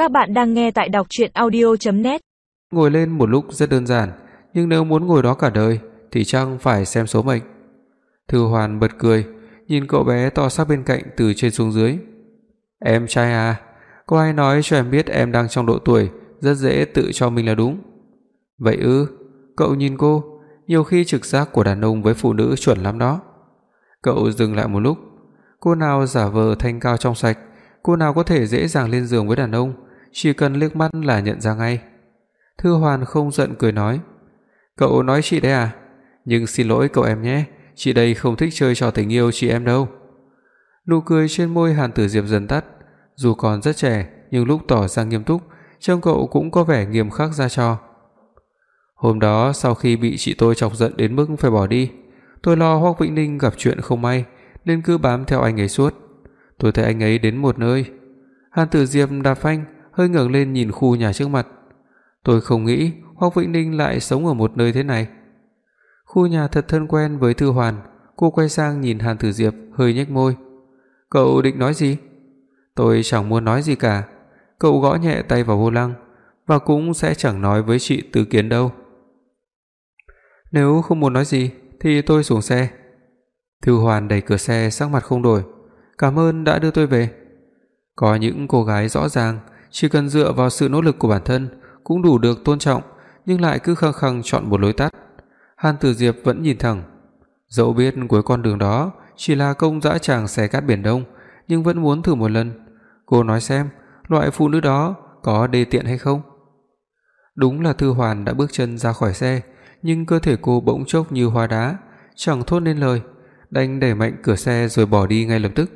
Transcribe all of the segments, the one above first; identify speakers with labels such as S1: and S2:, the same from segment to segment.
S1: Các bạn đang nghe tại đọc truyện audio.net.
S2: Ngồi lên một lúc rất đơn giản, nhưng nếu muốn ngồi đó cả đời thì chắc phải xem số mệnh. Thư Hoàn bật cười, nhìn cậu bé to xác bên cạnh từ trên xuống dưới. Em trai à, có ai nói cho em biết em đang trong độ tuổi rất dễ tự cho mình là đúng. Vậy ư? Cậu nhìn cô, nhiều khi trực giác của đàn ông với phụ nữ chuẩn lắm đó. Cậu dừng lại một lúc. Cô nào giả vờ thanh cao trong sạch, cô nào có thể dễ dàng lên giường với đàn ông, chỉ cần liếc mắt là nhận ra ngay. Thư Hoàn không giận cười nói, cậu nói chị đấy à? Nhưng xin lỗi cậu em nhé, chị đây không thích chơi trò tình yêu chị em đâu. Nụ cười trên môi Hàn Tử Diệp dần tắt, dù còn rất trẻ nhưng lúc tỏ ra nghiêm túc, trông cậu cũng có vẻ nghiêm khắc ra trò. Hôm đó sau khi bị chị tôi chọc giận đến mức phải bỏ đi, tôi lo Hoắc Vĩnh Ninh gặp chuyện không may nên cứ bám theo anh ấy suốt. Tôi thấy anh ấy đến một nơi. Hàn Tử Diệp đạp phanh, hơi ngẩng lên nhìn khu nhà trước mặt. Tôi không nghĩ Hoắc Vĩnh Ninh lại sống ở một nơi thế này. Khu nhà thật thân quen với Thư Hoàn. Cô quay sang nhìn Hàn Tử Diệp, hơi nhếch môi. Cậu định nói gì? Tôi chẳng muốn nói gì cả. Cậu gõ nhẹ tay vào vô lăng, và cũng sẽ chẳng nói với chị Từ Kiến đâu. Nếu không muốn nói gì thì tôi xuống xe. Thư Hoàn đẩy cửa xe, sắc mặt không đổi. Cảm ơn đã đưa tôi về. Có những cô gái rõ ràng chỉ cần dựa vào sự nỗ lực của bản thân cũng đủ được tôn trọng, nhưng lại cứ khăng khăng chọn một lối tắt. Hàn Tử Diệp vẫn nhìn thẳng. Dẫu biết cuối con đường đó chỉ là công dã tràng xé cát biển Đông, nhưng vẫn muốn thử một lần. Cô nói xem, loại phụ nữ đó có đê tiện hay không? Đúng là Thư Hoàn đã bước chân ra khỏi xe, nhưng cơ thể cô bỗng chốc như hóa đá, chẳng thốt nên lời, đành đẩy mạnh cửa xe rồi bỏ đi ngay lập tức.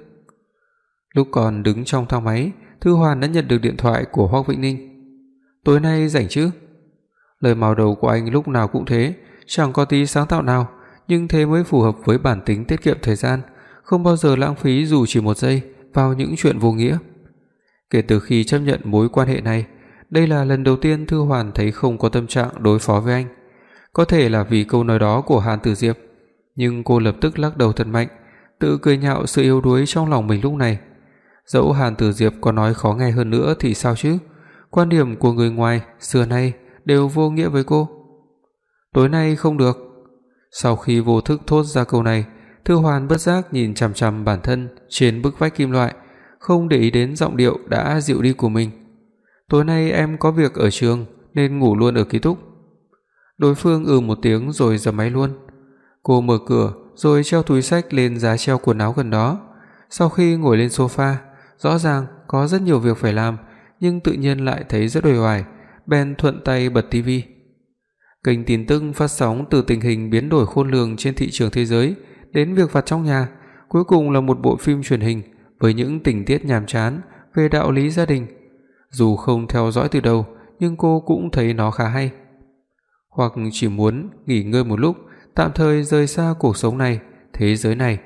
S2: Lúc còn đứng trong thang máy, Thư Hoàn đã nhận được điện thoại của Hoắc Vĩnh Ninh. Tối nay rảnh chứ? Lời màu đầu của anh lúc nào cũng thế, chẳng có tí sáng tạo nào, nhưng thế mới phù hợp với bản tính tiết kiệm thời gian, không bao giờ lãng phí dù chỉ một giây vào những chuyện vô nghĩa. Kể từ khi chấp nhận mối quan hệ này, đây là lần đầu tiên Thư Hoàn thấy không có tâm trạng đối phó với anh. Có thể là vì câu nói đó của Hàn Tử Diệp, nhưng cô lập tức lắc đầu thật mạnh, tự cười nhạo sự yếu đuối trong lòng mình lúc này. Dẫu Hàn Tử Diệp có nói khó nghe hơn nữa thì sao chứ? Quan điểm của người ngoài xưa nay đều vô nghĩa với cô. Tối nay không được. Sau khi vô thức thốt ra câu này, Thư Hoàn bất giác nhìn chằm chằm bản thân trên bức vách kim loại, không để ý đến giọng điệu đã dịu đi của mình. Tối nay em có việc ở trường nên ngủ luôn ở ký túc. Đối phương một tiếng rồi dập máy luôn. Cô mở cửa rồi treo túi xách lên giá treo quần áo gần đó. Sau khi ngồi lên sofa, rõ ràng có rất nhiều việc phải làm, nhưng tự nhiên lại thấy rất uể oải, bèn thuận tay bật tivi. Kênh tin tức phát sóng từ tình hình biến đổi khôn lường trên thị trường thế giới đến việc vặt trong nhà, cuối cùng là một bộ phim truyền hình với những tình tiết nhàm chán về đạo lý gia đình. Dù không theo dõi từ đầu, nhưng cô cũng thấy nó khá hay. Hoặc chỉ muốn nghỉ ngơi một lúc, tạm thời rời xa cuộc sống này, thế giới này.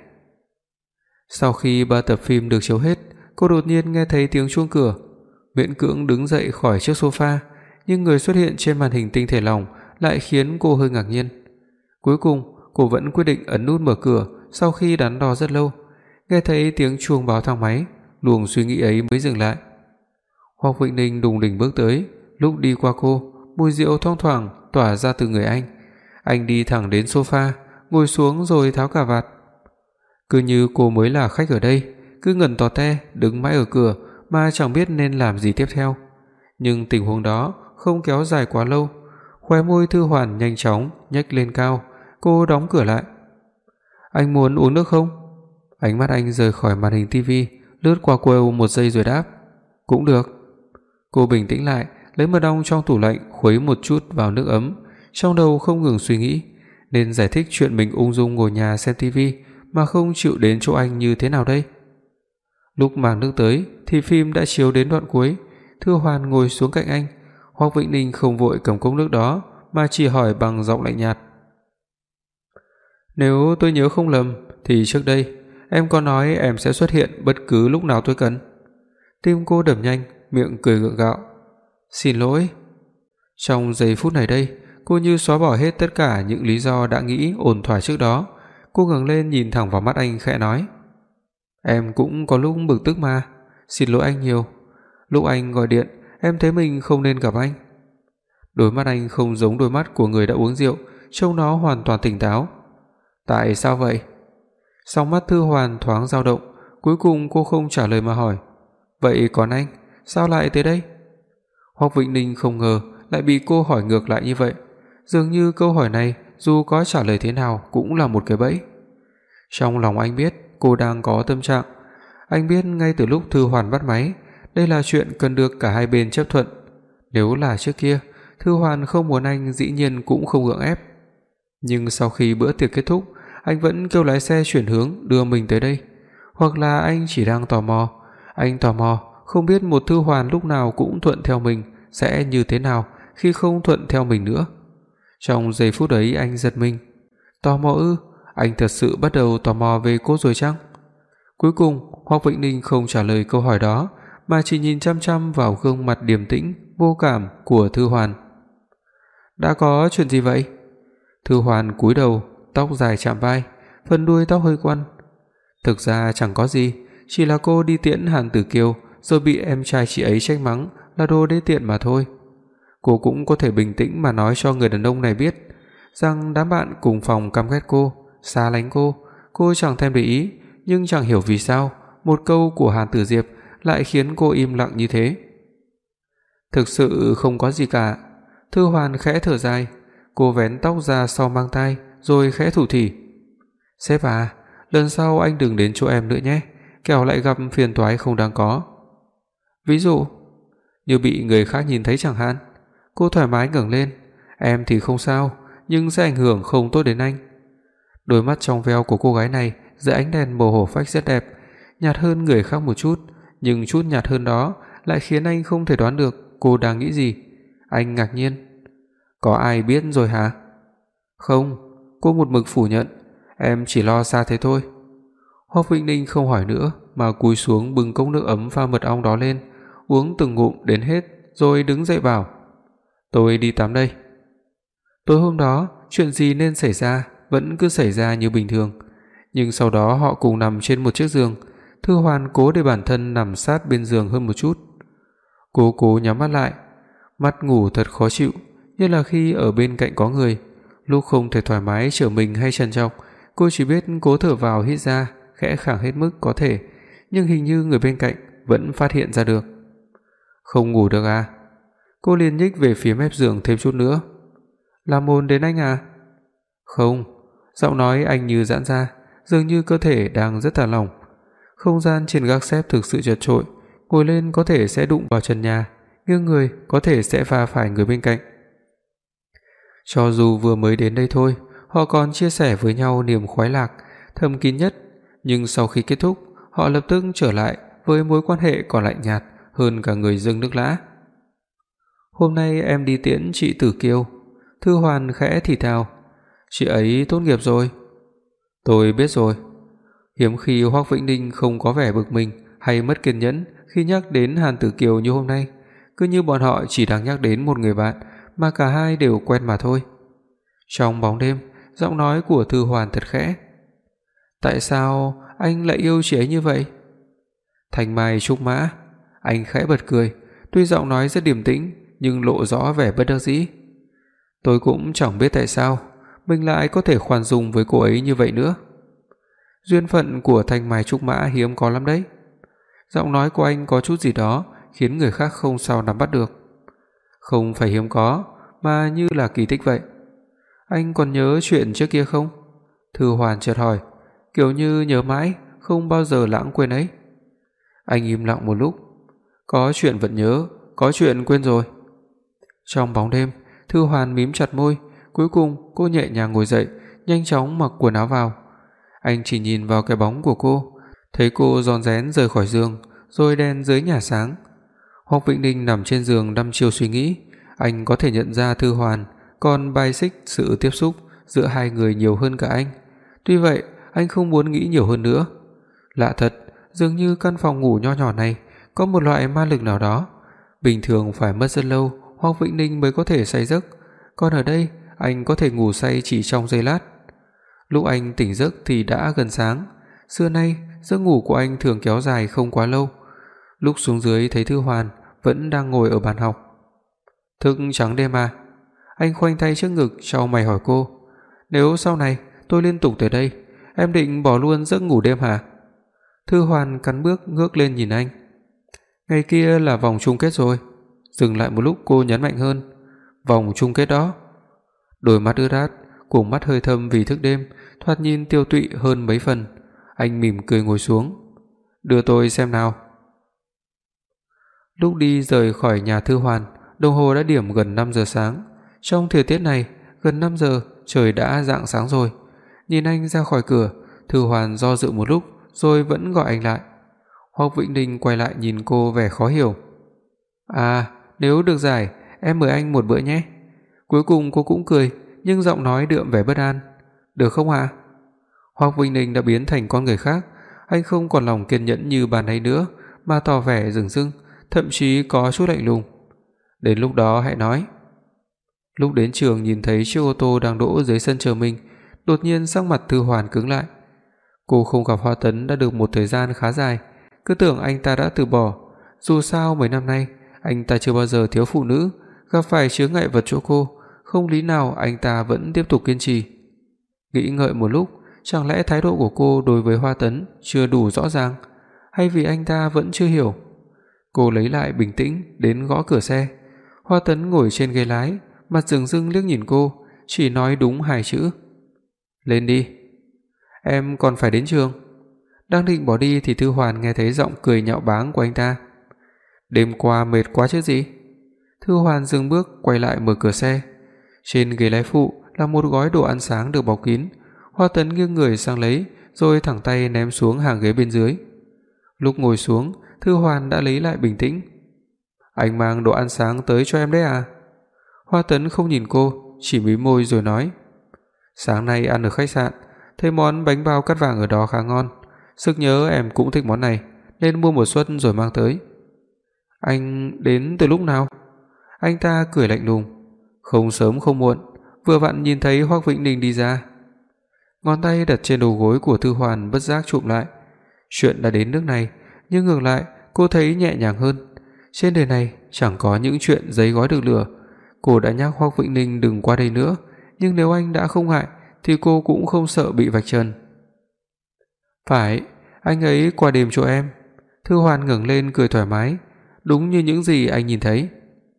S2: Sau khi 3 tập phim được chiếu hết, cô đột nhiên nghe thấy tiếng chuông cửa, miễn cưỡng đứng dậy khỏi chiếc sofa, nhưng người xuất hiện trên màn hình tinh thể lỏng lại khiến cô hơi ngạc nhiên. Cuối cùng, cô vẫn quyết định ấn nút mở cửa sau khi đắn đo rất lâu. Nghe thấy tiếng chuông báo thang máy, luồng suy nghĩ ấy mới dừng lại. Hoắc Vĩnh Ninh đùng đỉnh bước tới, lúc đi qua cô, mùi rượu thoang thoảng tỏa ra từ người anh. Anh đi thẳng đến sofa, ngồi xuống rồi tháo cà vạt. Cứ như cô mới là khách ở đây, cứ ngẩn tò te đứng mãi ở cửa mà chẳng biết nên làm gì tiếp theo. Nhưng tình huống đó không kéo dài quá lâu. Khóe môi Thư Hoàn nhanh chóng nhếch lên cao, cô đóng cửa lại. Anh muốn uống nước không? Ánh mắt anh rời khỏi màn hình tivi, lướt qua cô một giây rồi đáp, cũng được. Cô bình tĩnh lại, lấy mật ong trong tủ lạnh khuấy một chút vào nước ấm, trong đầu không ngừng suy nghĩ nên giải thích chuyện mình ung dung ngồi nhà xem tivi mà không chịu đến chỗ anh như thế nào đây. Lúc mang nước tới thì phim đã chiếu đến đoạn cuối. Thư Hoàn ngồi xuống cạnh anh. Hoắc Vĩnh Ninh không vội cầm cốc nước đó mà chỉ hỏi bằng giọng lạnh nhạt, nếu tôi nhớ không lầm thì trước đây em có nói em sẽ xuất hiện bất cứ lúc nào tôi cần. Tim cô đập nhanh, miệng cười gượng gạo. Xin lỗi. Trong giây phút này đây, cô như xóa bỏ hết tất cả những lý do đã nghĩ ổn thỏa trước đó. Cô ngẩng lên nhìn thẳng vào mắt anh khẽ nói, em cũng có lúc bực tức mà, xin lỗi anh nhiều. Lúc anh gọi điện, em thấy mình không nên gặp anh." Đôi mắt anh không giống đôi mắt của người đã uống rượu, trông nó hoàn toàn tỉnh táo. "Tại sao vậy?" Song mắt Thư Hoàn thoáng dao động, cuối cùng cô không trả lời mà hỏi: "Vậy còn anh, sao lại tới đây?" Hoắc Vĩnh Ninh không ngờ lại bị cô hỏi ngược lại như vậy, dường như câu hỏi này dù có trả lời thế nào cũng là một cái bẫy. Trong lòng anh biết cô đang có tâm trạng, anh biết ngay từ lúc Thư Hoàn bắt máy, đây là chuyện cần được cả hai bên chấp thuận. Nếu là trước kia, Thư Hoàn không muốn anh dĩ nhiên cũng không gượng ép. Nhưng sau khi bữa tiệc kết thúc, anh vẫn kêu lái xe chuyển hướng đưa mình tới đây. Hoặc là anh chỉ đang tò mò, anh tò mò không biết một Thư Hoàn lúc nào cũng thuận theo mình sẽ như thế nào khi không thuận theo mình nữa. Trong giây phút ấy anh giật mình. Tò mò ư? Anh thật sự bắt đầu tò mò về cô rồi chăng? Cuối cùng, Hoắc Vĩnh Ninh không trả lời câu hỏi đó, mà chỉ nhìn chăm chăm vào gương mặt điềm tĩnh, vô cảm của Thư Hoàn. "Đã có chuyện gì vậy?" Thư Hoàn cúi đầu, tóc dài chạm vai, phần đuôi tóc hơi quăn. "Thực ra chẳng có gì, chỉ là cô đi tiễn Hàn Tử Kiều rồi bị em trai chị ấy trách mắng là đồ đê tiện mà thôi. Cô cũng có thể bình tĩnh mà nói cho người đàn ông này biết rằng đám bạn cùng phòng căm ghét cô, xa lánh cô chẳng thèm để ý, nhưng chẳng hiểu vì sao một câu của Hàn Tử Diệp lại khiến cô im lặng như thế." "Thực sự không có gì cả." Thư Hoàn khẽ thở dài, cô vén tóc ra sau mang tai rồi khẽ thủ thỉ: "Sếp à, lần sau anh đừng đến chỗ em nữa nhé, kẻo lại gặp phiền toái không đáng có." "Ví dụ?" "Như bị người khác nhìn thấy chẳng hạn." Cô thoải mái ngẩng lên: "Em thì không sao, nhưng sẽ ảnh hưởng không tốt đến anh." Đôi mắt trong veo của cô gái này dưới ánh đèn màu hổ phách rất đẹp, nhạt hơn người khác một chút, nhưng chút nhạt hơn đó lại khiến anh không thể đoán được cô đang nghĩ gì. Anh ngạc nhiên: "Có ai biết rồi hả?" "Không." Cô một mực phủ nhận: "Em chỉ lo xa thế thôi." Hoắc Vĩnh Ninh không hỏi nữa mà cúi xuống bưng cốc nước ấm pha mật ong đó lên, uống từng ngụm đến hết rồi đứng dậy bảo: "Tôi đi tắm đây." Tối hôm đó, chuyện gì nên xảy ra vẫn cứ xảy ra như bình thường, nhưng sau đó họ cùng nằm trên một chiếc giường. Thư Hoàn cố để bản thân nằm sát bên giường hơn một chút. Cô cố nhắm mắt lại, mắt ngủ thật khó chịu, như là khi ở bên cạnh có người. Lúc không thể thoải mái trở mình hay trằn trọc, cô chỉ biết cố thở vào hít ra, khẽ khàng hết mức có thể, nhưng hình như người bên cạnh vẫn phát hiện ra được. "Không ngủ được à?" Cô liền nhích về phía mép giường thêm chút nữa. "Làm ồn đến anh à?" "Không." Giọng nói anh như giãn ra, dường như cơ thể đang rất thả lỏng. Không gian trên gác xếp thực sự chật chội, ngồi lên có thể sẽ đụng vào trần nhà, nghiêng người có thể sẽ va phải người bên cạnh. Cho dù vừa mới đến đây thôi, họ còn chia sẻ với nhau niềm khoái lạc thầm kín nhất, nhưng sau khi kết thúc, họ lập tức trở lại với mối quan hệ còn lạnh nhạt hơn cả người dâng nước lã. "Hôm nay em đi tiễn chị Tử Kiều." Thư Hoàn khẽ thì thào: "Chị ấy tốt nghiệp rồi." "Tôi biết rồi." Hiếm khi Hoắc Vĩnh Ninh không có vẻ bực mình hay mất kiên nhẫn khi nhắc đến Hàn Tử Kiều như hôm nay, cứ như bọn họ chỉ đang nhắc đến một người bạn mà cả hai đều quen mà thôi. Trong bóng đêm, giọng nói của Thư Hoàn thật khẽ: "Tại sao anh lại yêu chị ấy như vậy?" "Thanh mai trúc mã." Anh khẽ bật cười, tuy giọng nói rất điềm tĩnh nhưng lộ rõ vẻ bất đắc dĩ. "Tôi cũng chẳng biết tại sao mình lại có thể khoan dung với cô ấy như vậy nữa. Duyên phận của thanh mai trúc mã hiếm có lắm đấy." Giọng nói của anh có chút gì đó khiến người khác không sao nắm bắt được. "Không phải hiếm có, mà như là kỳ tích vậy." "Anh còn nhớ chuyện trước kia không?" Thư Hoàn chợt hỏi, kiểu như nhớ mãi, không bao giờ lãng quên ấy. Anh im lặng một lúc. "Có chuyện vẫn nhớ, có chuyện quên rồi." Trong bóng đêm, Thư Hoàn mím chặt môi, cuối cùng cô nhẹ nhàng ngồi dậy, nhanh chóng mặc quần áo vào. Anh chỉ nhìn vào cái bóng của cô, thấy cô rón rén rời khỏi giường, rồi đèn dưới nhà sáng. Hoắc Vĩnh Ninh nằm trên giường đăm chiêu suy nghĩ, anh có thể nhận ra Thư Hoàn còn bài xích sự tiếp xúc giữa hai người nhiều hơn cả anh. Tuy vậy, anh không muốn nghĩ nhiều hơn nữa. Lạ thật, dường như căn phòng ngủ nho nhỏ này có một loại ma lực nào đó. Bình thường phải mất rất lâu Hoắc Vĩnh Ninh mới có thể say giấc, còn ở đây anh có thể ngủ say chỉ trong giây lát. Lúc anh tỉnh giấc thì đã gần sáng. Xưa nay giấc ngủ của anh thường kéo dài không quá lâu. Lúc xuống dưới thấy Thư Hoàn vẫn đang ngồi ở bàn học. Thức trắng đêm à? Anh khoanh tay trước ngực chau mày hỏi cô. Nếu sau này tôi liên tục tới đây, em định bỏ luôn giấc ngủ đêm hả? Thư Hoàn cắn bước ngước lên nhìn anh. Ngày kia là vòng chung kết rồi. Dừng lại một lúc cô nhấn mạnh hơn. Vòng chung kết đó. Đôi mắt ướt át, cùng mắt hơi thâm vì thức đêm, thoạt nhìn tiêu tụy hơn mấy phần. Anh mỉm cười ngồi xuống. Đưa tôi xem nào. Lúc đi rời khỏi nhà Thư Hoàn, đồng hồ đã điểm gần 5 giờ sáng. Trong thời tiết này, gần 5 giờ trời đã rạng sáng rồi. Nhìn anh ra khỏi cửa, Thư Hoàn do dự một lúc rồi vẫn gọi anh lại. Hoắc Vĩnh Ninh quay lại nhìn cô vẻ khó hiểu. À, nếu được giải, em mời anh một bữa nhé. Cuối cùng cô cũng cười, nhưng giọng nói đượm vẻ bất an. Được không ạ? Hoắc Vĩnh Ninh đã biến thành con người khác, anh không còn lòng kiên nhẫn như ban nãy nữa, mà tỏ vẻ dửng dưng, thậm chí có chút lạnh lùng. Đến lúc đó hãy nói. Lúc đến trường nhìn thấy chiếc ô tô đang đỗ dưới sân chờ mình, đột nhiên sắc mặt Thư Hoàn cứng lại. Cô không gặp Hoa Tấn đã được một thời gian khá dài, cứ tưởng anh ta đã từ bỏ. Dù sao mấy năm nay anh ta chưa bao giờ thiếu phụ nữ, gặp phải chướng ngại vật chỗ cô, không lý nào anh ta vẫn tiếp tục kiên trì. Nghĩ ngợi một lúc, chẳng lẽ thái độ của cô đối với Hoa Tấn chưa đủ rõ ràng, hay vì anh ta vẫn chưa hiểu? Cô lấy lại bình tĩnh đến gõ cửa xe. Hoa Tấn ngồi trên ghế lái, mặt dửng dưng liếc nhìn cô, chỉ nói đúng 2 chữ. Lên đi. Em còn phải đến trường. Đang định bỏ đi thì Thư Hoàn nghe thấy giọng cười nhạo báng của anh ta. Đêm qua mệt quá chứ gì? Thư Hoàn dừng bước quay lại mở cửa xe. Trên ghế lái phụ là một gói đồ ăn sáng được bọc kín. Hoa Tấn nghiêng người sang lấy, rồi thẳng tay ném xuống hàng ghế bên dưới. Lúc ngồi xuống, Thư Hoàn đã lấy lại bình tĩnh. Anh mang đồ ăn sáng tới cho em đấy à? Hoa Tấn không nhìn cô, chỉ mím môi rồi nói. Sáng nay ăn ở khách sạn, thấy món bánh bao cắt vàng ở đó khá ngon. Sực nhớ em cũng thích món này, nên mua một suất rồi mang tới. Anh đến từ lúc nào? Anh ta cười lạnh lùng. Không sớm không muộn, vừa vặn nhìn thấy Hoắc Vĩnh Ninh đi ra. Ngón tay đặt trên đầu gối của Thư Hoàn bất giác chụm lại. Chuyện đã đến nước này, nhưng ngược lại cô thấy nhẹ nhàng hơn. Trên đời này chẳng có những chuyện giấy gói được lửa. Cô đã nhắc Hoắc Vĩnh Ninh đừng qua đây nữa, nhưng nếu anh đã không ngại thì cô cũng không sợ bị vạch trần. Phải, anh ấy qua đêm chỗ em. Thư Hoàn ngẩng lên cười thoải mái, đúng như những gì anh nhìn thấy.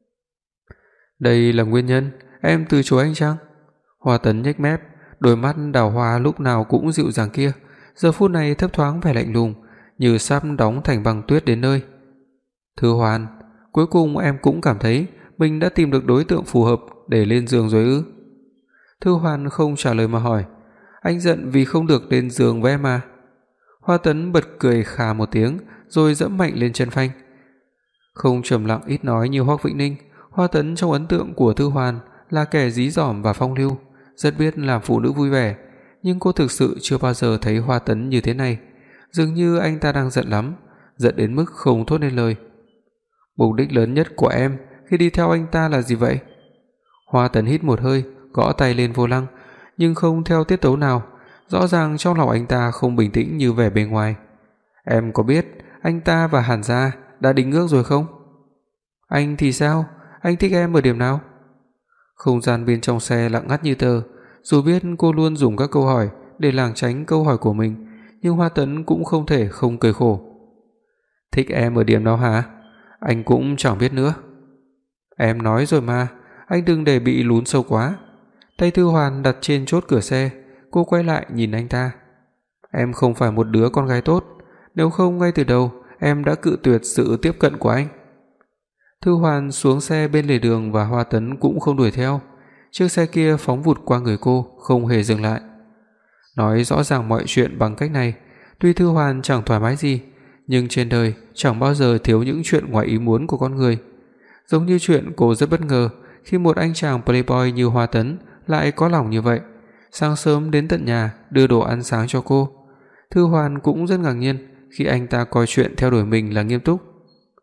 S2: Đây là nguyên nhân em từ chối anh chăng? Hoa Tấn nhếch mép, đôi mắt đào hoa lúc nào cũng dịu dàng kia, giờ phút này thấp thoáng vẻ lạnh lùng, như sắp đóng thành băng tuyết đến nơi. Thư Hoàn, cuối cùng em cũng cảm thấy mình đã tìm được đối tượng phù hợp để lên giường rồi ư? Thư Hoàn không trả lời mà hỏi. Anh giận vì không được lên giường với em à? Hoa Tấn bật cười khà một tiếng rồi giẫm mạnh lên chân phanh. Không trầm lặng ít nói như Hoắc Vĩnh Ninh, Hoa Tấn trong ấn tượng của Thư Hoàn là kẻ dí dỏm và phong lưu, rất biết làm phụ nữ vui vẻ, nhưng cô thực sự chưa bao giờ thấy Hoa Tấn như thế này, dường như anh ta đang giận lắm, giận đến mức không thốt nên lời. Mục đích lớn nhất của em khi đi theo anh ta là gì vậy? Hoa Tấn hít một hơi, gõ tay lên vô lăng, nhưng không theo tiết tấu nào, rõ ràng trong lòng anh ta không bình tĩnh như vẻ bề ngoài. Em có biết anh ta và Hàn gia đã đính ước rồi không? Anh thì sao? Anh thích em ở điểm nào? Không gian bên trong xe lặng ngắt như tờ, dù biết cô luôn dùng các câu hỏi để lảng tránh câu hỏi của mình, nhưng Hoa Tấn cũng không thể không cười khổ. Thích em ở điểm nào hả? Anh cũng chẳng biết nữa. Em nói rồi mà, anh đừng để bị lún sâu quá. Tay Thư Hoàn đặt trên chốt cửa xe, cô quay lại nhìn anh ta. Em không phải một đứa con gái tốt, nếu không ngay từ đầu em đã cự tuyệt sự tiếp cận của anh. Thư Hoàn xuống xe bên lề đường và Hoa Tấn cũng không đuổi theo. Chiếc xe kia phóng vụt qua người cô, không hề dừng lại. Nói rõ ràng mọi chuyện bằng cách này, tuy Thư Hoàn chẳng thoải mái gì, nhưng trên đời chẳng bao giờ thiếu những chuyện ngoài ý muốn của con người. Giống như chuyện cô rất bất ngờ khi một anh chàng playboy như Hoa Tấn lại có lòng như vậy, sáng sớm đến tận nhà đưa đồ ăn sáng cho cô. Thư Hoàn cũng rất ngạc nhiên khi anh ta coi chuyện theo đuổi mình là nghiêm túc.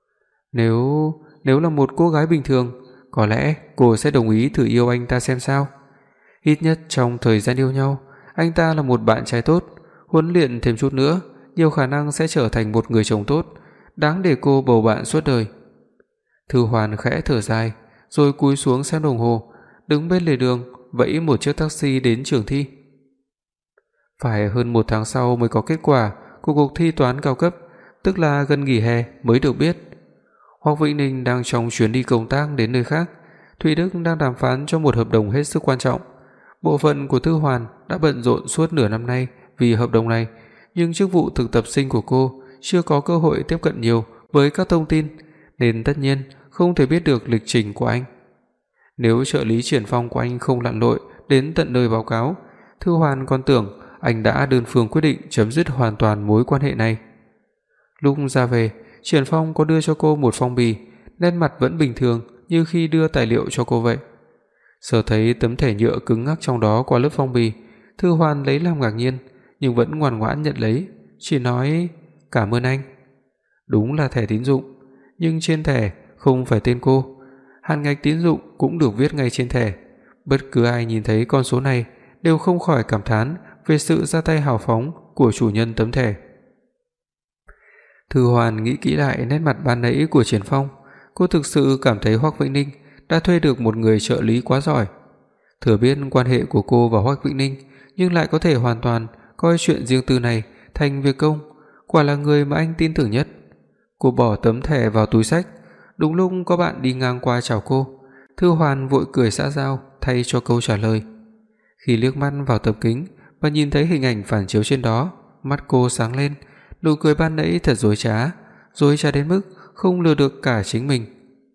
S2: Nếu là một cô gái bình thường, có lẽ cô sẽ đồng ý thử yêu anh ta xem sao. Ít nhất trong thời gian yêu nhau, anh ta là một bạn trai tốt, huấn luyện thêm chút nữa, nhiều khả năng sẽ trở thành một người chồng tốt, đáng để cô bầu bạn suốt đời. Thư Hoàn khẽ thở dài, rồi cúi xuống xem đồng hồ, đứng bên lề đường vẫy một chiếc taxi đến trường thi. Phải hơn 1 tháng sau mới có kết quả của cuộc thi toán cao cấp, tức là gần nghỉ hè mới được biết. Hoắc Vĩnh Ninh đang trong chuyến đi công tác đến nơi khác, Thụy Đức đang đàm phán cho một hợp đồng hết sức quan trọng. Bộ phận của Thư Hoàn đã bận rộn suốt nửa năm nay vì hợp đồng này, nhưng chức vụ thực tập sinh của cô chưa có cơ hội tiếp cận nhiều với các thông tin, nên tất nhiên không thể biết được lịch trình của anh. Nếu trợ lý Triển Phong của anh không lặn lội đến tận nơi báo cáo, Thư Hoàn còn tưởng anh đã đơn phương quyết định chấm dứt hoàn toàn mối quan hệ này. Lúc ra về, Triển Phong có đưa cho cô một phong bì, nét mặt vẫn bình thường như khi đưa tài liệu cho cô vậy. Sờ thấy tấm thẻ nhựa cứng ngắc trong đó qua lớp phong bì, Thư Hoàn lấy làm ngạc nhiên, nhưng vẫn ngoan ngoãn nhận lấy, chỉ nói cảm ơn anh. Đúng là thẻ tín dụng, nhưng trên thẻ không phải tên cô. Hạn ngạch tín dụng cũng được viết ngay trên thẻ. Bất cứ ai nhìn thấy con số này đều không khỏi cảm thán về sự ra tay hào phóng của chủ nhân tấm thẻ. Thư Hoàn nghĩ kỹ lại nét mặt ban nãy của Triển Phong, cô thực sự cảm thấy Hoắc Vĩnh Ninh đã thuê được một người trợ lý quá giỏi. Thừa biết quan hệ của cô và Hoắc Vĩnh Ninh, nhưng lại có thể hoàn toàn coi chuyện riêng tư này thành việc công, quả là người mà anh tin tưởng nhất. Cô bỏ tấm thẻ vào túi xách, đúng lúc có bạn đi ngang qua chào cô, Thư Hoàn vội cười xã giao thay cho câu trả lời. Khi liếc mắt vào tấm kính và nhìn thấy hình ảnh phản chiếu trên đó, mắt cô sáng lên, nụ cười ban nãy thật dối trá đến mức không lừa được cả chính mình.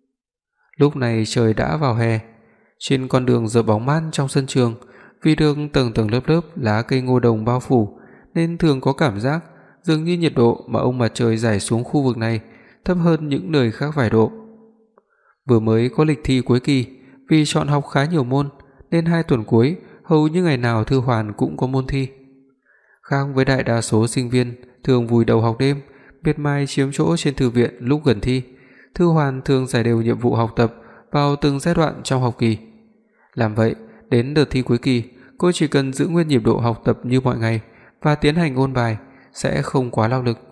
S2: Lúc này trời đã vào hè, trên con đường rợp bóng mát trong sân trường, vì được tầng tầng lớp lớp lá cây ngô đồng bao phủ nên thường có cảm giác dường như nhiệt độ mà ông mặt trời rải xuống khu vực này thấp hơn những nơi khác vài độ. Vừa mới có lịch thi cuối kỳ, vì chọn học khá nhiều môn nên 2 tuần cuối hầu như ngày nào Thư Hoàn cũng có môn thi. Khác với đại đa số sinh viên thường vùi đầu học đêm, miệt mài chiếm chỗ trên thư viện lúc gần thi, Thư Hoàn thường giải đều nhiệm vụ học tập vào từng giai đoạn trong học kỳ. Làm vậy, đến đợt thi cuối kỳ, cô chỉ cần giữ nguyên nhịp độ học tập như mọi ngày và tiến hành ôn bài, sẽ không quá lao lực.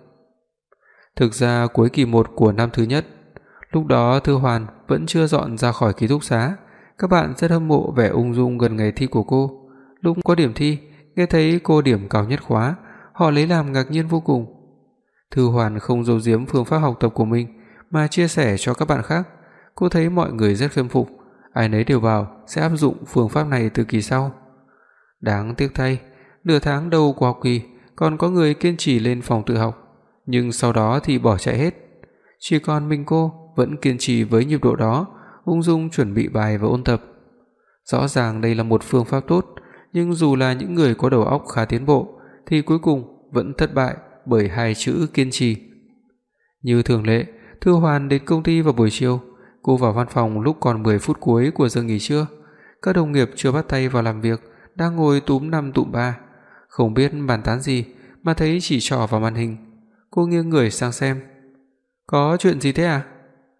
S2: Thực ra cuối kỳ 1 của năm thứ nhất, lúc đó Thư Hoàn vẫn chưa dọn ra khỏi ký túc xá. Các bạn rất hâm mộ vẻ ung dung gần ngày thi của cô. Lúc có điểm thi, nghe thấy cô điểm cao nhất khóa, họ lấy làm ngạc nhiên vô cùng. Thư Hoàn không giấu giếm phương pháp học tập của mình mà chia sẻ cho các bạn khác. Cô thấy mọi người rất khâm phục, ai nấy đều bảo sẽ áp dụng phương pháp này từ kỳ sau. Đáng tiếc thay, nửa tháng đầu của học kỳ còn có người kiên trì lên phòng tự học, nhưng sau đó thì bỏ chạy hết. Chỉ còn mình cô vẫn kiên trì với nhịp độ đó, ung dung chuẩn bị bài và ôn tập. Rõ ràng đây là một phương pháp tốt, nhưng dù là những người có đầu óc khá tiến bộ thì cuối cùng vẫn thất bại bởi 2 chữ kiên trì. Như thường lệ, Thư Hoàn đến công ty vào buổi chiều. Cô vào văn phòng lúc còn 10 phút cuối của giờ nghỉ trưa. Các đồng nghiệp chưa bắt tay vào làm việc, đang ngồi túm năm tụm ba, không biết bàn tán gì mà thấy chỉ trỏ vào màn hình. Cô nghiêng người sang xem. Có chuyện gì thế à?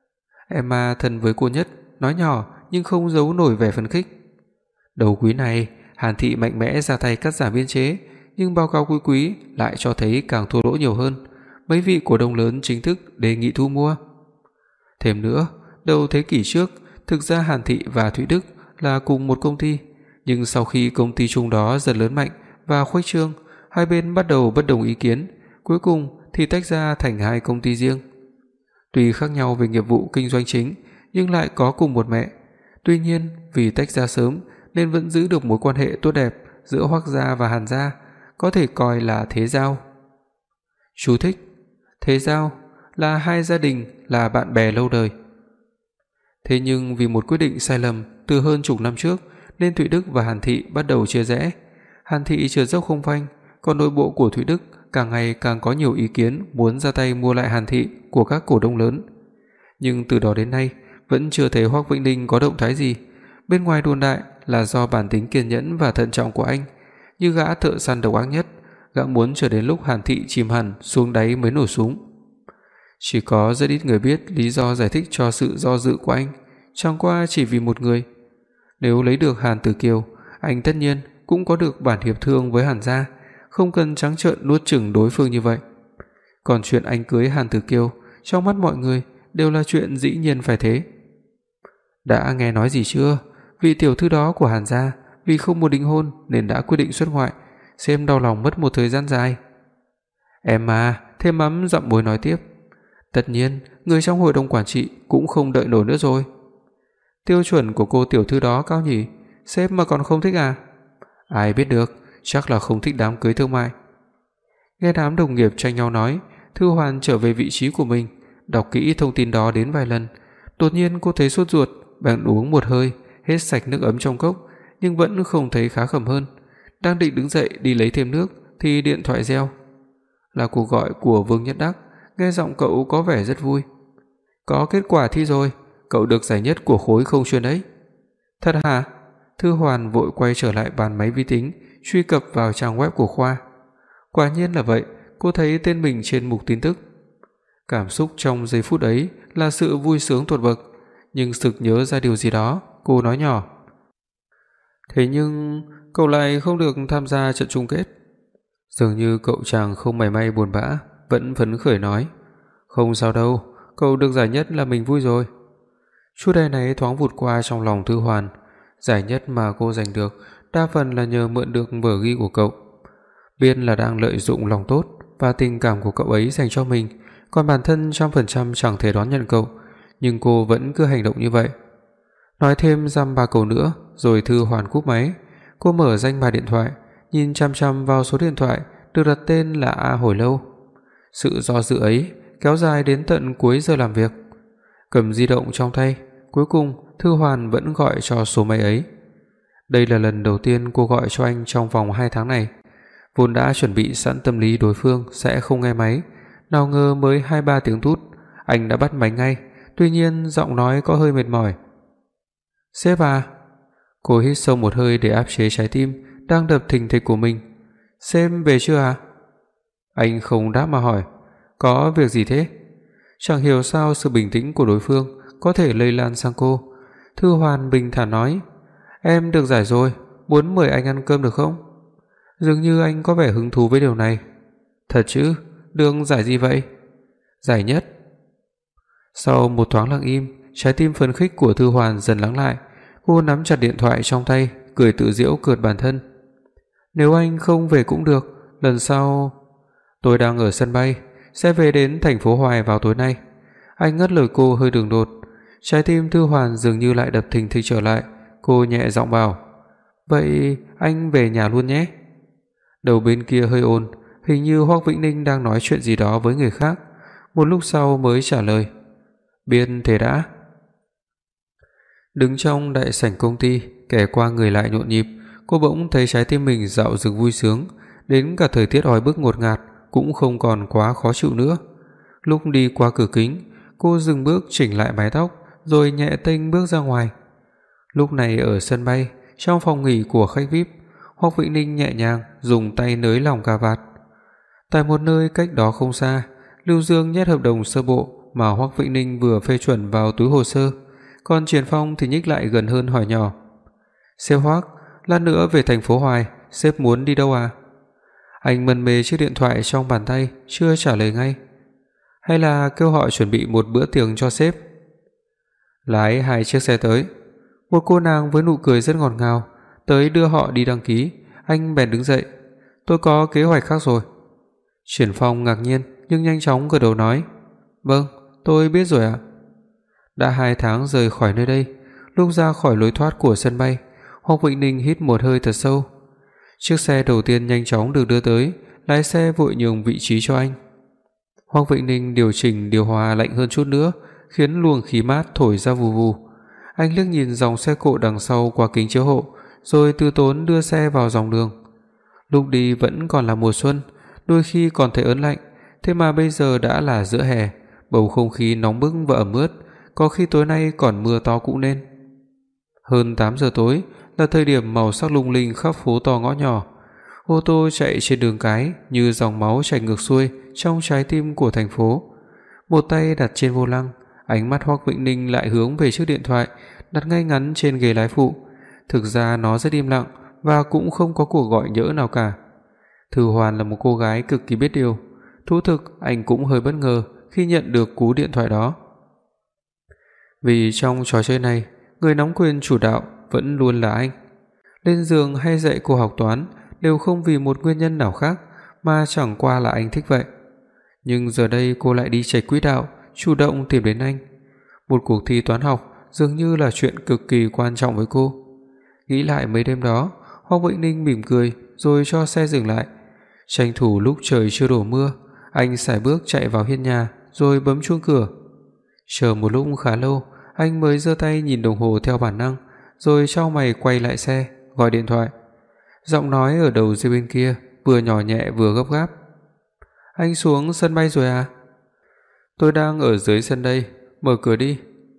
S2: Emma thân với cô nhất, nói nhỏ nhưng không giấu nổi vẻ phấn khích. Đầu quý này, Hàn Thị mạnh mẽ ra tay cắt giảm biên chế, nhưng báo cáo cuối quý lại cho thấy càng thua lỗ nhiều hơn. Mấy vị cổ đông lớn chính thức đề nghị thu mua. Thêm nữa, đầu thế kỷ trước, thực ra Hàn Thị và Thụy Đức là cùng một công ty, nhưng sau khi công ty chung đó dần lớn mạnh và khuếch trương, hai bên bắt đầu bất đồng ý kiến, cuối cùng thì tách ra thành 2 công ty riêng. Tuy khác nhau về nghiệp vụ kinh doanh chính, nhưng lại có cùng một mẹ. Tuy nhiên, vì tách ra sớm nên vẫn giữ được mối quan hệ tốt đẹp giữa Hoắc gia và Hàn gia, có thể coi là thế giao. Chú thích: thế giao là 2 gia đình là bạn bè lâu đời. Thế nhưng vì một quyết định sai lầm từ hơn chục năm trước nên Thụy Đức và Hàn Thị bắt đầu chia rẽ. Hàn Thị trượt dốc không phanh, còn nội bộ của Thụy Đức càng ngày càng có nhiều ý kiến muốn ra tay mua lại Hàn Thị của các cổ đông lớn. Nhưng từ đó đến nay vẫn chưa thấy Hoắc Vĩnh Ninh có động thái gì. Bên ngoài đồn đại là do bản tính kiên nhẫn và thận trọng của anh, như gã thợ săn độc ác nhất, gã muốn chờ đến lúc Hàn Thị chìm hẳn xuống đáy mới nổ súng. Chỉ có rất ít người biết lý do giải thích cho sự do dự của anh, chẳng qua chỉ vì một người. Nếu lấy được Hàn Tử Kiều, anh tất nhiên cũng có được bản hiệp thương với Hàn gia, không cần trắng trợn nuốt chửng đối phương như vậy. Còn chuyện anh cưới Hàn Tử Kiều, trong mắt mọi người đều là chuyện dĩ nhiên phải thế. Đã nghe nói gì chưa? Vị tiểu thư đó của Hàn gia vì không muốn đính hôn nên đã quyết định xuất ngoại, xem đau lòng mất một thời gian dài. Em à, thêm mắm dặm muối nói tiếp. Tất nhiên, người trong hội đồng quản trị cũng không đợi nổi nữa rồi. Tiêu chuẩn của cô tiểu thư đó cao nhỉ, sếp mà còn không thích à? Ai biết được, chắc là không thích đám cưới thương mại. Nghe đám đồng nghiệp tranh nhau nói, Thư Hoàn trở về vị trí của mình, đọc kỹ thông tin đó đến vài lần. Đột nhiên cô thấy sốt ruột, bèn uống một hơi, hết sạch nước ấm trong cốc, nhưng vẫn không thấy khá khẩm hơn. Đang định đứng dậy đi lấy thêm nước thì điện thoại reo. Là cuộc gọi của Vương Nhất Đắc, nghe giọng cậu có vẻ rất vui. Có kết quả thi rồi, cậu được giải nhất của khối không chuyên đấy. Thật hả? Thư Hoàn vội quay trở lại bàn máy vi tính, truy cập vào trang web của khoa. Quả nhiên là vậy, cô thấy tên mình trên mục tin tức. Cảm xúc trong giây phút ấy là sự vui sướng tột bậc, nhưng sực nhớ ra điều gì đó, cô nói nhỏ: "Thế nhưng cậu lại không được tham gia trận chung kết." Dường như cậu chàng không mảy may buồn bã, vẫn phấn khởi nói: "Không sao đâu, cậu được giải nhất là mình vui rồi." Chút đề này thoáng vụt qua trong lòng Thư Hoàn, giải nhất mà cô giành được đa phần là nhờ mượn được vở ghi của cậu. Biết là đang lợi dụng lòng tốt và tình cảm của cậu ấy dành cho mình, còn bản thân 100% chẳng thể đón nhận cậu, nhưng cô vẫn cứ hành động như vậy. Nói thêm dăm ba câu nữa rồi Thư Hoàn cúp máy. Cô mở danh bạ điện thoại, nhìn chăm chăm vào số điện thoại được đặt tên là A hồi lâu. Sự do dự ấy kéo dài đến tận cuối giờ làm việc. Cầm di động trong tay, cuối cùng Thư Hoàn vẫn gọi cho số máy ấy. Đây là lần đầu tiên cô gọi cho anh trong vòng 2 tháng này. Vốn đã chuẩn bị sẵn tâm lý đối phương sẽ không nghe máy, nào ngờ mới 2-3 tiếng tút, anh đã bắt máy ngay, tuy nhiên giọng nói có hơi mệt mỏi. "Sếp à?" Cô hít sâu một hơi để áp chế trái tim đang đập thình thịch của mình. "Sếp về chưa à?" Anh không đáp mà hỏi: "Có việc gì thế?" Chẳng hiểu sao sự bình tĩnh của đối phương có thể lây lan sang cô. Thư Hoàn bình thản nói: "Em được giải rồi, muốn mời anh ăn cơm được không?" Dường như anh có vẻ hứng thú với điều này. "Thật chứ? Được giải gì vậy?" "Giải nhất." Sau một thoáng lặng im, trái tim phấn khích của Thư Hoàn dần lắng lại. Cô nắm chặt điện thoại trong tay, cười tự giễu cợt bản thân. "Nếu anh không về cũng được, lần sau tôi đang ở sân bay, sẽ về đến thành phố Hoài vào tối nay." Anh ngắt lời cô hơi đường đột. Trái tim Thư Hoàn dường như lại đập thình thịch trở lại. Cô nhẹ giọng bảo: "Vậy anh về nhà luôn nhé." Đầu bên kia hơi ồn, hình như Hoắc Vĩnh Ninh đang nói chuyện gì đó với người khác. Một lúc sau mới trả lời: "Biết thế đã." Đứng trong đại sảnh công ty, kẻ qua người lại nhộn nhịp, cô bỗng thấy trái tim mình dạo dực vui sướng, đến cả thời tiết oi bức ngột ngạt cũng không còn quá khó chịu nữa. Lúc đi qua cửa kính, cô dừng bước chỉnh lại mái tóc, rồi nhẹ tênh bước ra ngoài. Lúc này ở sân bay, trong phòng nghỉ của khách VIP, Hoắc Vĩnh Ninh nhẹ nhàng dùng tay nới lỏng cà vạt. Tại một nơi cách đó không xa, Lưu Dương nhét hợp đồng sơ bộ mà Hoắc Vĩnh Ninh vừa phê chuẩn vào túi hồ sơ, còn Triển Phong thì nhích lại gần hơn hỏi nhỏ: "Sếp Hoắc, lát nữa về thành phố Hoài, sếp muốn đi đâu à?" Anh mân mê chiếc điện thoại trong bàn tay, chưa trả lời ngay. "Hay là kêu họ chuẩn bị một bữa tiệc cho sếp?" Lái 2 chiếc xe tới. Một cô nàng với nụ cười rất ngọt ngào tới đưa họ đi đăng ký. Anh bèn đứng dậy: "Tôi có kế hoạch khác rồi." Triển Phong ngạc nhiên nhưng nhanh chóng gật đầu nói: "Vâng, tôi biết rồi ạ." Đã 2 tháng rời khỏi nơi đây, lúc ra khỏi lối thoát của sân bay, Hoắc Vĩnh Ninh hít một hơi thật sâu. Chiếc xe đầu tiên nhanh chóng được đưa tới, lái xe vội nhường vị trí cho anh. Hoắc Vĩnh Ninh điều chỉnh điều hòa lạnh hơn chút nữa, khiến luồng khí mát thổi ra vù vù. Anh liếc nhìn dòng xe cộ đằng sau qua kính chiếu hậu, rồi từ tốn đưa xe vào dòng đường. Lúc đi vẫn còn là mùa xuân, đôi khi còn thấy ớn lạnh, thế mà bây giờ đã là giữa hè, bầu không khí nóng bức và ẩm ướt, có khi tối nay còn mưa to cũng nên. Hơn 8 giờ tối là thời điểm màu sắc lung linh khắp phố to ngõ nhỏ. Ô tô chạy trên đường cái như dòng máu chảy ngược xuôi trong trái tim của thành phố. Một tay đặt trên vô lăng, ánh mắt Hoắc Vĩnh Ninh lại hướng về chiếc điện thoại đặt ngay ngắn trên ghế lái phụ. Thực ra nó rất im lặng và cũng không có cuộc gọi nhỡ nào cả. Thư Hoàn là một cô gái cực kỳ biết điều. Thú thực anh cũng hơi bất ngờ khi nhận được cú điện thoại đó. Vì trong trò chơi này, người nắm quyền chủ đạo vẫn luôn là anh. Lên giường hay dạy cô học toán đều không vì một nguyên nhân nào khác mà chẳng qua là anh thích vậy. Nhưng giờ đây cô lại đi chệch quỹ đạo, chủ động tìm đến anh. Một cuộc thi toán học dường như là chuyện cực kỳ quan trọng với cô. Nghĩ lại mấy đêm đó, Hoắc Vĩnh Ninh mỉm cười rồi cho xe dừng lại. Tranh thủ lúc trời chưa đổ mưa, anh sải bước chạy vào hiên nhà rồi bấm chuông cửa. Chờ một lúc khá lâu, anh mới giơ tay nhìn đồng hồ theo bản năng, rồi chau mày quay lại xe, gọi điện thoại. Giọng nói ở đầu dây bên kia vừa nhỏ nhẹ vừa gấp gáp. Anh xuống sân bay rồi à? Tôi đang ở dưới sân đây, mở cửa đi.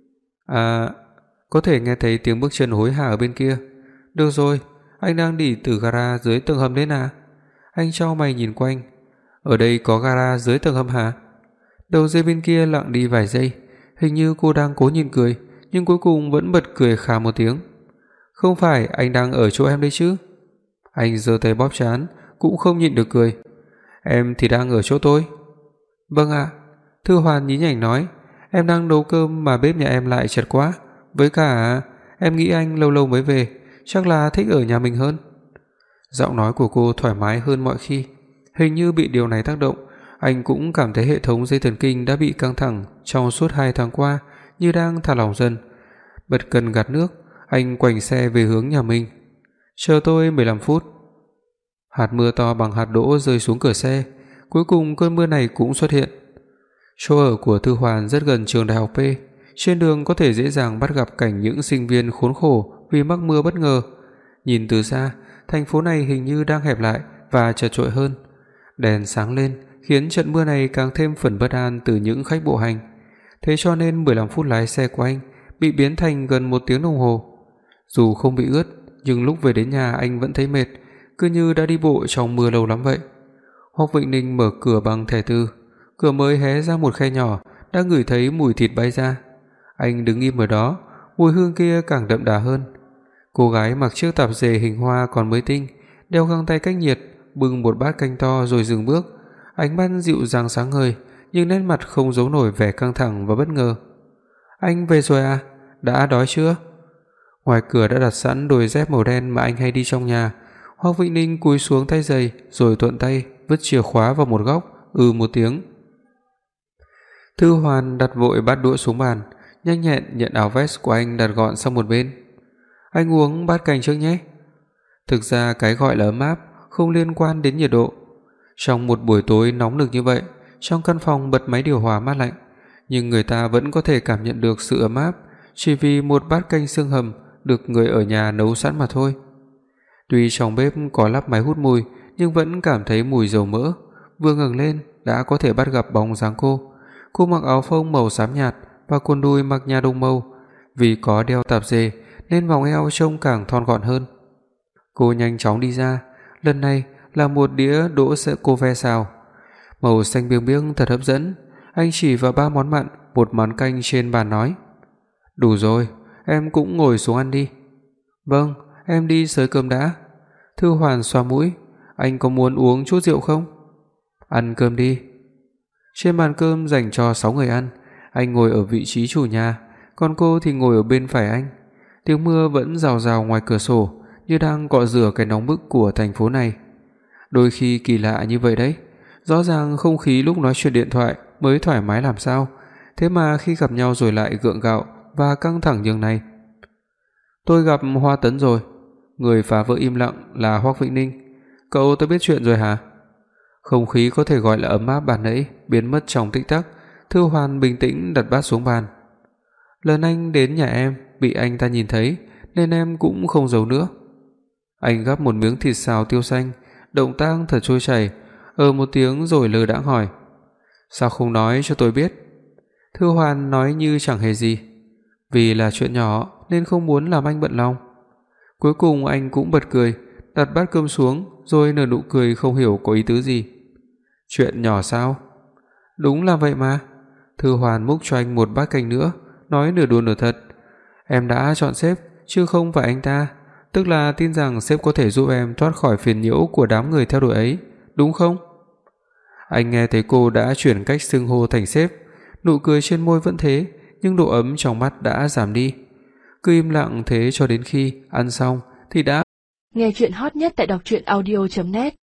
S2: À, có thể nghe thấy tiếng bước chân hối hả ở bên kia. Được rồi, anh đang đi từ gara dưới tầng hầm đến à? Anh chau mày nhìn quanh. Ở đây có gara dưới tầng hầm hả? Đầu dây bên kia lặng đi vài giây, hình như cô đang cố nhìn cười, nhưng cuối cùng vẫn bật cười khà một tiếng. Không phải anh đang ở chỗ em đấy chứ? Anh giơ tay bóp trán, cũng không nhịn được cười. Em thì đang ở chỗ tôi. Vâng ạ. Thư Hoàn nhí nhảnh nói. Em đang nấu cơm mà bếp nhà em lại chật quá. Với cả em nghĩ anh lâu lâu mới về, chắc là thích ở nhà mình hơn. Giọng nói của cô thoải mái hơn mọi khi. Hình như bị điều này tác động, anh cũng cảm thấy hệ thống dây thần kinh đã bị căng thẳng trong suốt 2 tháng qua như đang thả lỏng dần. Bật cần gạt nước, anh quành xe về hướng nhà mình. Chờ tôi 15 phút. Hạt mưa to bằng hạt đỗ rơi xuống cửa xe. Cuối cùng cơn mưa này cũng xuất hiện. Chỗ ở của Thư Hoàn rất gần trường đại học P. Trên đường có thể dễ dàng bắt gặp cảnh những sinh viên khốn khổ vì mắc mưa bất ngờ. Nhìn từ xa, thành phố này hình như đang hẹp lại và chật chội hơn. Đèn sáng lên khiến trận mưa này càng thêm phần bất an từ những khách bộ hành. Thế cho nên 15 phút lái xe của anh bị biến thành gần 1 tiếng đồng hồ. Dù không bị ướt, nhưng lúc về đến nhà anh vẫn thấy mệt, cứ như đã đi bộ trong mưa lâu lắm vậy. Hoắc Vĩnh Ninh mở cửa bằng thẻ từ. Cửa mới hé ra một khe nhỏ, đã ngửi thấy mùi thịt bay ra. Anh đứng im ở đó, mùi hương kia càng đậm đà hơn. Cô gái mặc chiếc tạp dề hình hoa còn mới tinh, đeo găng tay cách nhiệt, bưng một bát canh to rồi dừng bước. Ánh mắt dịu dàng sáng ngời, nhưng nét mặt không giấu nổi vẻ căng thẳng và bất ngờ. Anh về rồi à? Đã đói chưa? Ngoài cửa đã đặt sẵn đôi dép màu đen mà anh hay đi trong nhà. Hoắc Vĩnh Ninh cúi xuống thay giày rồi thuận tay vứt chìa khóa vào một góc, một tiếng. Thư Hoàn đặt vội bát đũa xuống bàn, nhanh nhẹn nhận áo vest của anh đặt gọn sang một bên. Anh uống bát canh trước nhé. Thực ra cái gọi là ấm áp không liên quan đến nhiệt độ. Trong một buổi tối nóng nực như vậy, trong căn phòng bật máy điều hòa mát lạnh, nhưng người ta vẫn có thể cảm nhận được sự ấm áp chỉ vì một bát canh xương hầm được người ở nhà nấu sẵn mà thôi. Tuy trong bếp có lắp máy hút mùi, nhưng vẫn cảm thấy mùi dầu mỡ. Vừa ngẩng lên đã có thể bắt gặp bóng dáng cô. Cô mặc áo phông màu xám nhạt và quần đùi mặc nhà đồng màu. Vì có đeo tạp dề nên vòng eo trông càng thon gọn hơn. Cô nhanh chóng đi ra. Lần này là một đĩa đỗ sữa cô ve xào. Màu xanh biếc biếc thật hấp dẫn. Anh chỉ vào 3 món mặn, một món canh trên bàn nói. Đủ rồi, em cũng ngồi xuống ăn đi. Vâng, em đi xới cơm đã. Thư Hoàn xoa mũi. Anh có muốn uống chút rượu không? Ăn cơm đi. Trên bàn cơm dành cho 6 người ăn, anh ngồi ở vị trí chủ nhà, còn cô thì ngồi ở bên phải anh. Tiếng mưa vẫn rào rào ngoài cửa sổ, như đang cọ rửa cái nóng bức của thành phố này. Đôi khi kỳ lạ như vậy đấy. Rõ ràng không khí lúc nói chuyện điện thoại mới thoải mái làm sao, thế mà khi gặp nhau rồi lại gượng gạo và căng thẳng nhường này. Tôi gặp Hoa Tấn rồi. Người phá vỡ im lặng là Hoắc Vĩnh Ninh. Cậu tôi biết chuyện rồi hả? Không khí có thể gọi là ấm áp ban nãy biến mất trong tích tắc. Thư Hoàn bình tĩnh đặt bát xuống bàn. Lần anh đến nhà em bị anh ta nhìn thấy nên em cũng không giấu nữa. Anh gắp một miếng thịt xào tiêu xanh, động tác thật trôi chảy, một tiếng rồi lơ đãng hỏi. Sao không nói cho tôi biết? Thư Hoàn nói như chẳng hề gì. Vì là chuyện nhỏ nên không muốn làm anh bận lòng. Cuối cùng anh cũng bật cười, đặt bát cơm xuống rồi nở nụ cười không hiểu có ý tứ gì. Chuyện nhỏ sao? Đúng là vậy mà. Thư Hoàn múc cho anh một bát canh nữa, nói nửa đùa nửa thật. Em đã chọn sếp chứ không phải anh ta, tức là tin rằng sếp có thể giúp em thoát khỏi phiền nhiễu của đám người theo đuổi ấy, đúng không? Anh nghe thấy cô đã chuyển cách xưng hô thành sếp, nụ cười trên môi vẫn thế, nhưng độ ấm trong mắt đã giảm đi. Cứ im lặng thế cho đến khi ăn xong thì đã.
S1: Nghe truyện hot nhất tại đọc truyện audio.net